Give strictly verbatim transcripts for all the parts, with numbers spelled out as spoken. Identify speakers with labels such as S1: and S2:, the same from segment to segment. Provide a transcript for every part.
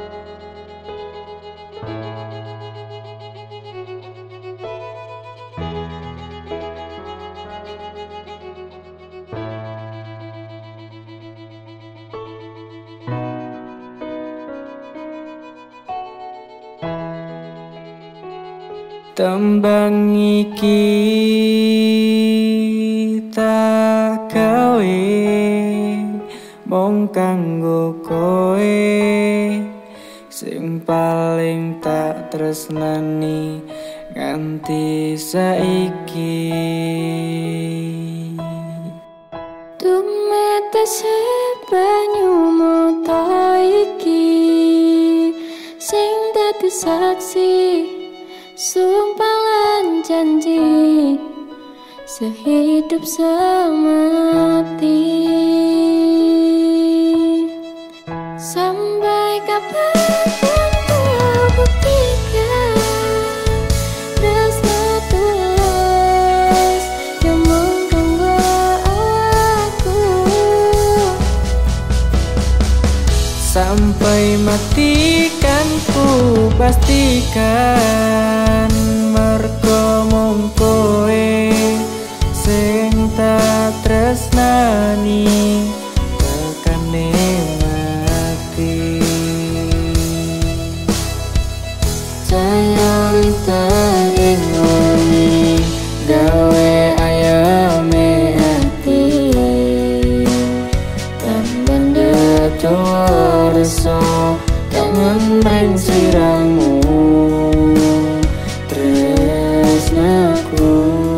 S1: Tembang iki tak gawe mung kanggo kowe sing paling tak tresnani nganti saiki.
S2: Tumetese banyu mata iki sing dadi saksi sumpah lan janji sehidup semati. Sampai kapan kau buktikan rasa tulus yang mengganggu aku.
S1: Sampai mati kan ku pastikan mergo mung kowe sing tak tresnani tekane mati. Sayang ing wengi gawe ayame ati tanpa ndetur rasa kangen ring sliramu tresnaku.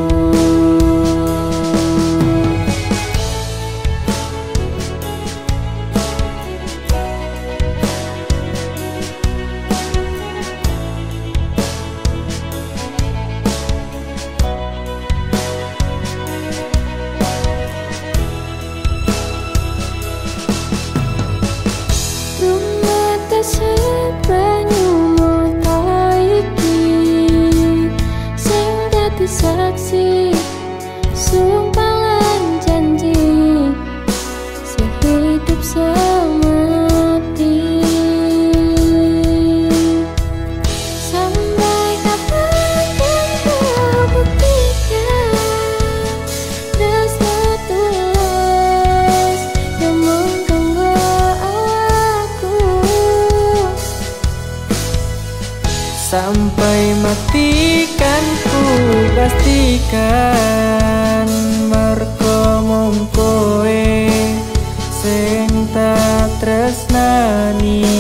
S2: Tumetese banyu mata iki sing dadi saksi sumpah lan janji sehidup semati. Sampai kapan kan kau buktikan rasa tulus yang mengganggu aku.
S1: Sampai mati kan ku pastikan mergo mung kowe sing tak tresnani